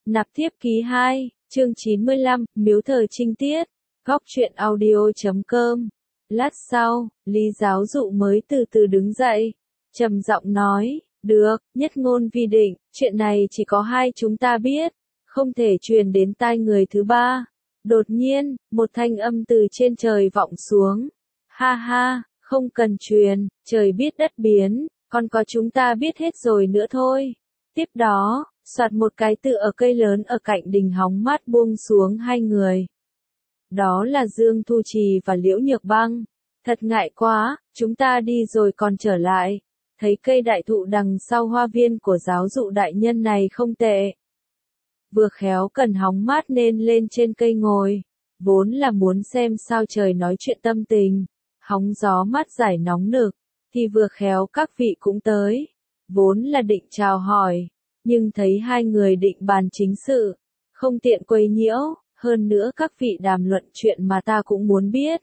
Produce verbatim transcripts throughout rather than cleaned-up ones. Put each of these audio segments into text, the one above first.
Nạp tiếp ký hai, chương chín mươi lăm, miếu thờ trinh tiết, góc truyện audio chấm com. Lát sau, Lý giáo dụ mới từ từ đứng dậy, trầm giọng nói, được, nhất ngôn vi định, chuyện này chỉ có hai chúng ta biết, không thể truyền đến tai người thứ ba. Đột nhiên, một thanh âm từ trên trời vọng xuống. Ha ha, không cần truyền, trời biết đất biến, còn có chúng ta biết hết rồi nữa thôi. Tiếp đó, soạt một cái tự ở cây lớn ở cạnh đình hóng mát buông xuống hai người. Đó là Dương Thu Trì và Liễu Nhược Băng. Thật ngại quá, chúng ta đi rồi còn trở lại. Thấy cây đại thụ đằng sau hoa viên của giáo dụ đại nhân này không tệ. Vừa khéo cần hóng mát nên lên trên cây ngồi. Vốn là muốn xem sao trời nói chuyện tâm tình. Hóng gió mát giải nóng nực. Thì vừa khéo các vị cũng tới. Vốn là định chào hỏi. Nhưng thấy hai người định bàn chính sự. Không tiện quấy nhiễu. Hơn nữa các vị đàm luận chuyện mà ta cũng muốn biết.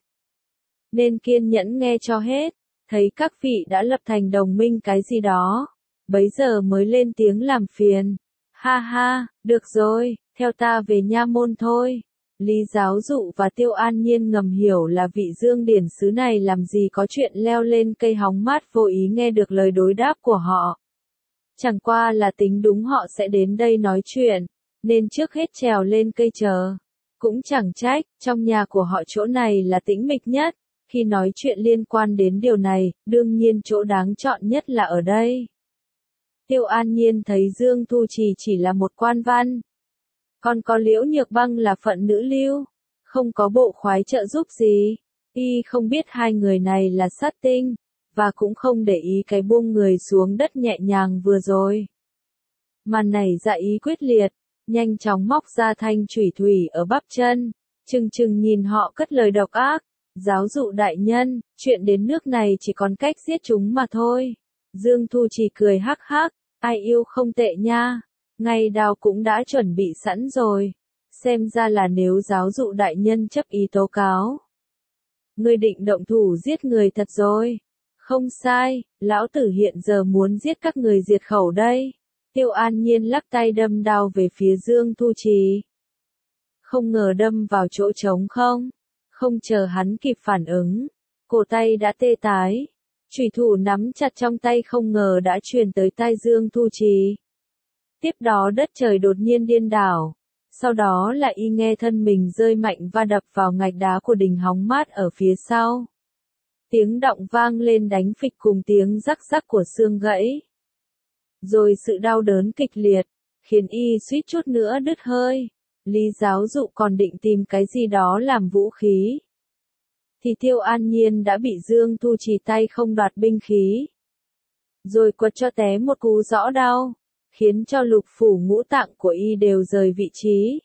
Nên kiên nhẫn nghe cho hết. Thấy các vị đã lập thành đồng minh cái gì đó. Bấy giờ mới lên tiếng làm phiền. Ha ha, được rồi, theo ta về nha môn thôi. Lý giáo dụ và Tiêu An Nhiên ngầm hiểu là vị Dương điển sứ này làm gì có chuyện leo lên cây hóng mát vô ý nghe được lời đối đáp của họ. Chẳng qua là tính đúng họ sẽ đến đây nói chuyện, nên trước hết trèo lên cây chờ. Cũng chẳng trách, trong nhà của họ chỗ này là tĩnh mịch nhất. Khi nói chuyện liên quan đến điều này, đương nhiên chỗ đáng chọn nhất là ở đây. Tiêu An Nhiên thấy Dương Thu Trì chỉ là một quan văn. Còn có Liễu Nhược Băng là phận nữ lưu. Không có bộ khoái trợ giúp gì. Y không biết hai người này là sát tinh. Và cũng không để ý cái buông người xuống đất nhẹ nhàng vừa rồi. Mà nảy ra ý quyết liệt. Nhanh chóng móc ra thanh chủy thủy ở bắp chân. Chừng chừng nhìn họ cất lời độc ác. Giáo dụ đại nhân, chuyện đến nước này chỉ còn cách giết chúng mà thôi. Dương Thu Trì cười hắc hắc, ai yêu không tệ nha. Ngay đao cũng đã chuẩn bị sẵn rồi. Xem ra là nếu giáo dụ đại nhân chấp ý tố cáo. Ngươi định động thủ giết người thật rồi. Không sai, lão tử hiện giờ muốn giết các người diệt khẩu đây. Tiêu An Nhiên lắc tay đâm đao về phía Dương Thu Trì. Không ngờ đâm vào chỗ trống không. Không chờ hắn kịp phản ứng, cổ tay đã tê tái. Chủy thủ nắm chặt trong tay không ngờ đã truyền tới tai Dương Thu Trì. Tiếp đó đất trời đột nhiên điên đảo. Sau đó là y nghe thân mình rơi mạnh và đập vào ngạch đá của đình hóng mát ở phía sau. Tiếng động vang lên đánh phịch cùng tiếng rắc rắc của xương gãy. Rồi sự đau đớn kịch liệt, khiến y suýt chút nữa đứt hơi. Lý giáo dụ còn định tìm cái gì đó làm vũ khí. Thì Tiêu An Nhiên đã bị Dương Thu Trì tay không đoạt binh khí. Rồi quật cho té một cú rõ đau. Khiến cho lục phủ ngũ tạng của y đều rời vị trí.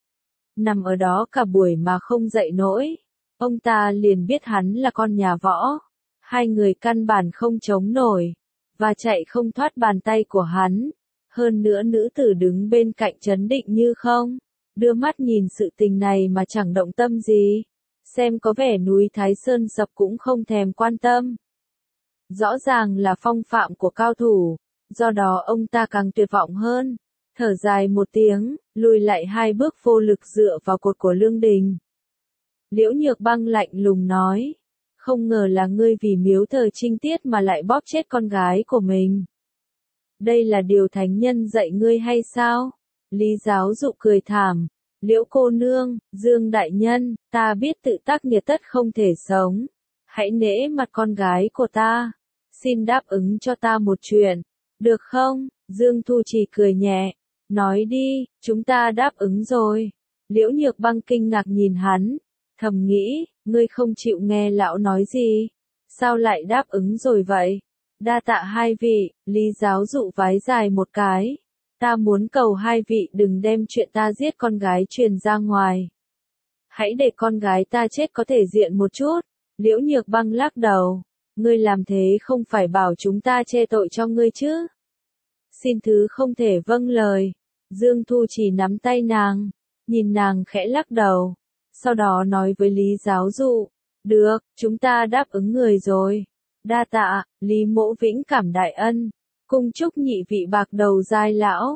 Nằm ở đó cả buổi mà không dậy nổi. Ông ta liền biết hắn là con nhà võ. Hai người căn bản không chống nổi. Và chạy không thoát bàn tay của hắn. Hơn nữa nữ tử đứng bên cạnh trấn định như không. Đưa mắt nhìn sự tình này mà chẳng động tâm gì. Xem có vẻ núi Thái Sơn sập cũng không thèm quan tâm. Rõ ràng là phong phạm của cao thủ. Do đó ông ta càng tuyệt vọng hơn. Thở dài một tiếng, lùi lại hai bước vô lực dựa vào cột của lương đình. Liễu Nhược Băng lạnh lùng nói. Không ngờ là ngươi vì miếu thờ trinh tiết mà lại bóp chết con gái của mình. Đây là điều thánh nhân dạy ngươi hay sao? Lý giáo dụ cười thảm. Liễu cô nương, Dương đại nhân, ta biết tự tác nghiệp tất không thể sống. Hãy nể mặt con gái của ta. Xin đáp ứng cho ta một chuyện. Được không? Dương Thu Trì cười nhẹ. Nói đi, chúng ta đáp ứng rồi. Liễu Nhược Băng kinh ngạc nhìn hắn. Thầm nghĩ, ngươi không chịu nghe lão nói gì. Sao lại đáp ứng rồi vậy? Đa tạ hai vị, Lý giáo dụ vái dài một cái. Ta muốn cầu hai vị đừng đem chuyện ta giết con gái truyền ra ngoài. Hãy để con gái ta chết có thể diện một chút. Liễu Nhược Băng lắc đầu. Ngươi làm thế không phải bảo chúng ta che tội cho ngươi chứ. Xin thứ không thể vâng lời. Dương Thu Trì nắm tay nàng. Nhìn nàng khẽ lắc đầu. Sau đó nói với Lý giáo dụ. Được, chúng ta đáp ứng người rồi. Đa tạ, Lý Mỗ Vĩnh cảm đại ân. Cung chúc nhị vị bạc đầu giai lão.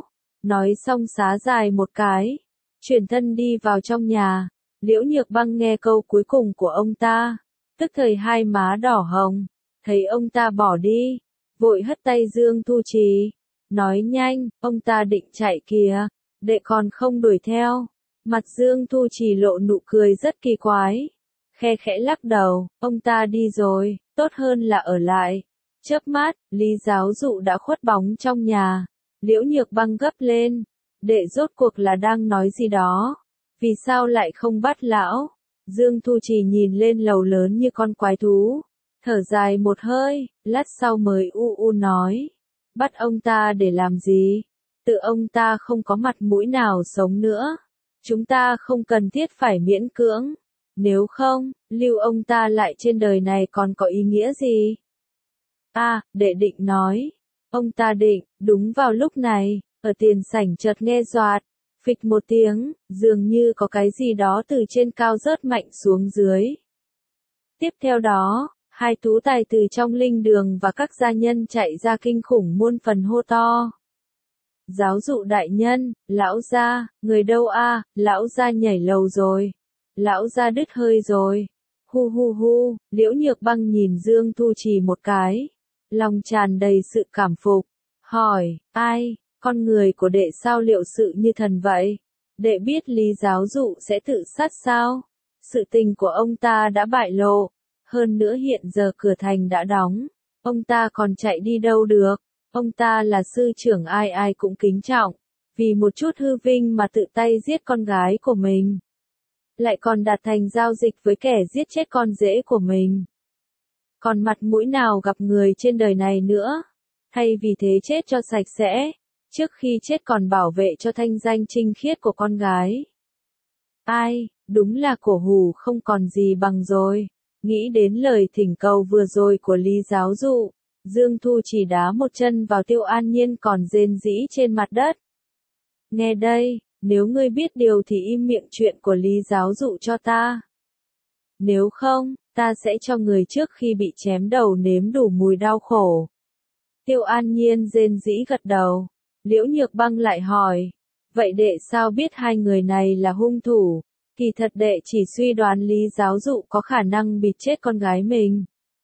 Nói xong xá dài một cái, chuyển thân đi vào trong nhà. Liễu Nhược Băng nghe câu cuối cùng của ông ta, tức thời hai má đỏ hồng, thấy ông ta bỏ đi, vội hất tay Dương Thu Trì, nói nhanh, ông ta định chạy kìa, đệ còn không đuổi theo. Mặt Dương Thu Trì lộ nụ cười rất kỳ quái, khe khẽ lắc đầu, ông ta đi rồi, tốt hơn là ở lại. Chớp mắt, Lý Giáo Dụ đã khuất bóng trong nhà. Liễu Nhược Băng gấp lên, đệ rốt cuộc là đang nói gì đó, vì sao lại không bắt lão? Dương Thu Trì nhìn lên lầu lớn như con quái thú, thở dài một hơi, lát sau mới u u nói, bắt ông ta để làm gì? Tự ông ta không có mặt mũi nào sống nữa, chúng ta không cần thiết phải miễn cưỡng, nếu không, lưu ông ta lại trên đời này còn có ý nghĩa gì? A, à, đệ định nói, ông ta định, đúng vào lúc này, ở tiền sảnh chợt nghe doạt, phịch một tiếng, dường như có cái gì đó từ trên cao rớt mạnh xuống dưới. Tiếp theo đó, hai tú tài từ trong linh đường và các gia nhân chạy ra kinh khủng muôn phần hô to. Giáo dụ đại nhân, lão gia, người đâu a? Lão gia nhảy lầu rồi. Lão gia đứt hơi rồi. Hu hu hu, Liễu Nhược Băng nhìn Dương Thu Trì một cái, lòng tràn đầy sự cảm phục, hỏi, ai, con người của đệ sao liệu sự như thần vậy? Đệ biết Lý Giáo Dụ sẽ tự sát sao? Sự tình của ông ta đã bại lộ, hơn nữa hiện giờ cửa thành đã đóng, ông ta còn chạy đi đâu được? Ông ta là sư trưởng ai ai cũng kính trọng, vì một chút hư vinh mà tự tay giết con gái của mình. Lại còn đạt thành giao dịch với kẻ giết chết con rể của mình. Còn mặt mũi nào gặp người trên đời này nữa? Hay vì thế chết cho sạch sẽ, trước khi chết còn bảo vệ cho thanh danh trinh khiết của con gái. Ai, đúng là cổ hủ không còn gì bằng rồi. Nghĩ đến lời thỉnh cầu vừa rồi của Lý Giáo Dụ, Dương Thu chỉ đá một chân vào Tiêu An Nhiên còn rên rỉ trên mặt đất. Nghe đây, nếu ngươi biết điều thì im miệng chuyện của Lý Giáo Dụ cho ta. Nếu không, ta sẽ cho người trước khi bị chém đầu nếm đủ mùi đau khổ. Tiêu An Nhiên rên rỉ gật đầu. Liễu Nhược Băng lại hỏi, vậy đệ sao biết hai người này là hung thủ? Kỳ thật đệ chỉ suy đoán Lý Giáo Dụ có khả năng bịt chết con gái mình.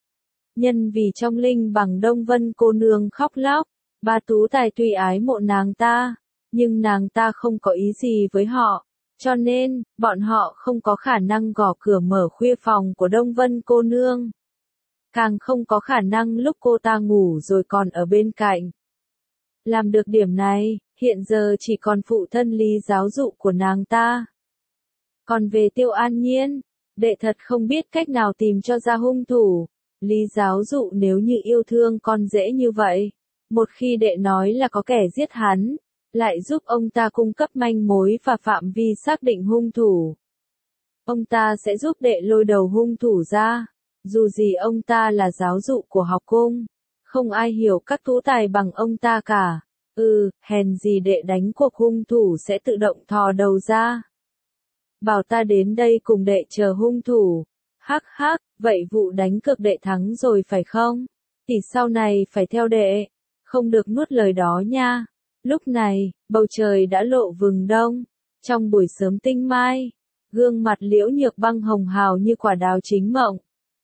Nhân vì trong linh bằng Đông Vân cô nương khóc lóc, ba tú tài tuy ái mộ nàng ta, nhưng nàng ta không có ý gì với họ, cho nên, bọn họ không có khả năng gõ cửa mở khuya phòng của Đông Vân cô nương. Càng không có khả năng lúc cô ta ngủ rồi còn ở bên cạnh. Làm được điểm này, hiện giờ chỉ còn phụ thân Lý Giáo Dụ của nàng ta. Còn về Tiêu An Nhiên, đệ thật không biết cách nào tìm cho ra hung thủ. Lý Giáo Dụ nếu như yêu thương con dễ như vậy, một khi đệ nói là có kẻ giết hắn, lại giúp ông ta cung cấp manh mối và phạm vi xác định hung thủ. Ông ta sẽ giúp đệ lôi đầu hung thủ ra, dù gì ông ta là giáo dụ của học cung, không ai hiểu các tú tài bằng ông ta cả. Ừ, hèn gì đệ đánh cuộc hung thủ sẽ tự động thò đầu ra. Bảo ta đến đây cùng đệ chờ hung thủ. Hắc hắc, vậy vụ đánh cược đệ thắng rồi phải không? Thì sau này phải theo đệ, không được nuốt lời đó nha. Lúc này, bầu trời đã lộ vừng đông, trong buổi sớm tinh mai, gương mặt Liễu Nhược Băng hồng hào như quả đào chín mọng.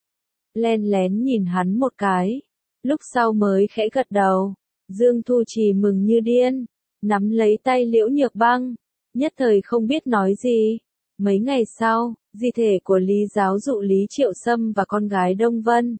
Len lén nhìn hắn một cái, lúc sau mới khẽ gật đầu. Dương Thu Trì mừng như điên, nắm lấy tay Liễu Nhược Băng, nhất thời không biết nói gì. Mấy ngày sau, di thể của Lý Giáo Dụ Lý Triệu Sâm và con gái Đông Vân,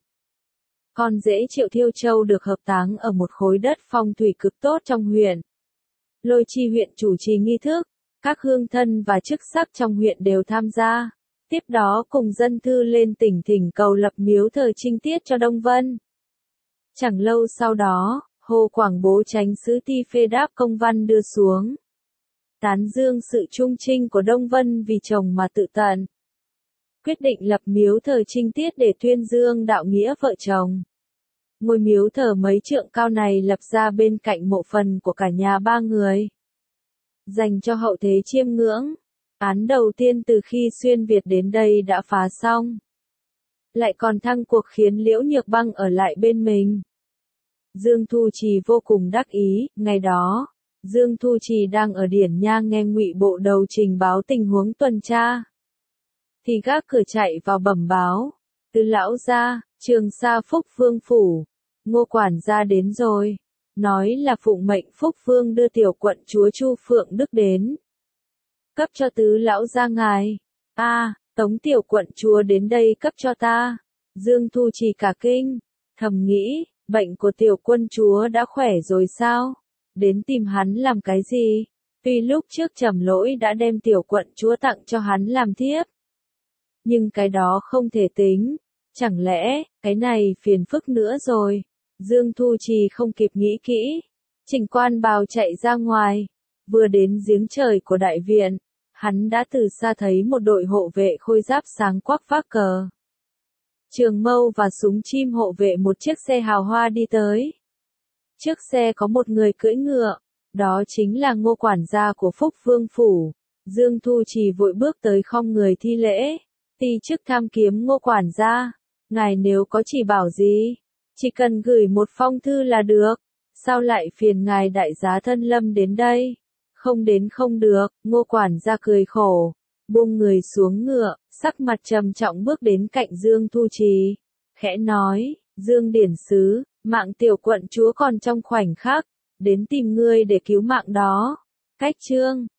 con rể Triệu Thiêu Châu được hợp táng ở một khối đất phong thủy cực tốt trong huyện. Lôi Chi huyện chủ trì nghi thức, các hương thân và chức sắc trong huyện đều tham gia. Tiếp đó cùng dân thư lên tỉnh thỉnh cầu lập miếu thờ trinh tiết cho Đông Vân. Chẳng lâu sau đó, Hồ Quảng Bố Chánh sứ Ti phê đáp công văn đưa xuống, tán dương sự trung trinh của Đông Vân vì chồng mà tự tận. Quyết định lập miếu thờ trinh tiết để tuyên dương đạo nghĩa vợ chồng. Ngôi miếu thờ mấy trượng cao này lập ra bên cạnh mộ phần của cả nhà ba người, dành cho hậu thế chiêm ngưỡng. Án đầu tiên từ khi xuyên Việt đến đây đã phá xong. Lại còn thăng cuộc khiến Liễu Nhược Băng ở lại bên mình. Dương Thu Trì vô cùng đắc ý, ngày đó, Dương Thu Trì đang ở Điển Nha nghe Ngụy Bộ Đầu trình báo tình huống tuần tra. Thì gác cửa chạy vào bẩm báo. Tứ lão gia, Trường Sa Phúc Vương phủ. Ngô quản gia đến rồi. Nói là phụng mệnh Phúc Vương đưa tiểu quận chúa Chu Phượng Đức đến. Cấp cho tứ lão gia ngài. A, à, tống tiểu quận chúa đến đây cấp cho ta. Dương Thu Trì cả kinh. Thầm nghĩ, bệnh của tiểu quân chúa đã khỏe rồi sao? Đến tìm hắn làm cái gì? Tuy lúc trước Trầm Lỗi đã đem tiểu quận chúa tặng cho hắn làm thiếp. Nhưng cái đó không thể tính. Chẳng lẽ, cái này phiền phức nữa rồi. Dương Thu Trì không kịp nghĩ kỹ. Trình Quan Bào chạy ra ngoài. Vừa đến giếng trời của đại viện. Hắn đã từ xa thấy một đội hộ vệ khôi giáp sáng quắc vác cờ trường mâu và súng chim hộ vệ một chiếc xe hào hoa đi tới. Trước xe có một người cưỡi ngựa. Đó chính là Ngô quản gia của Phúc Vương phủ. Dương Thu Trì vội bước tới khom người thi lễ. Ti chức tham kiếm Ngô quản gia. Ngài nếu có chỉ bảo gì, chỉ cần gửi một phong thư là được. Sao lại phiền ngài đại giá thân lâm đến đây? Không đến không được. Ngô quản gia cười khổ, buông người xuống ngựa, sắc mặt trầm trọng bước đến cạnh Dương Thu Trì, khẽ nói, Dương điển sứ, mạng tiểu quận chúa còn trong khoảnh khắc, đến tìm ngươi để cứu mạng đó. Cách chương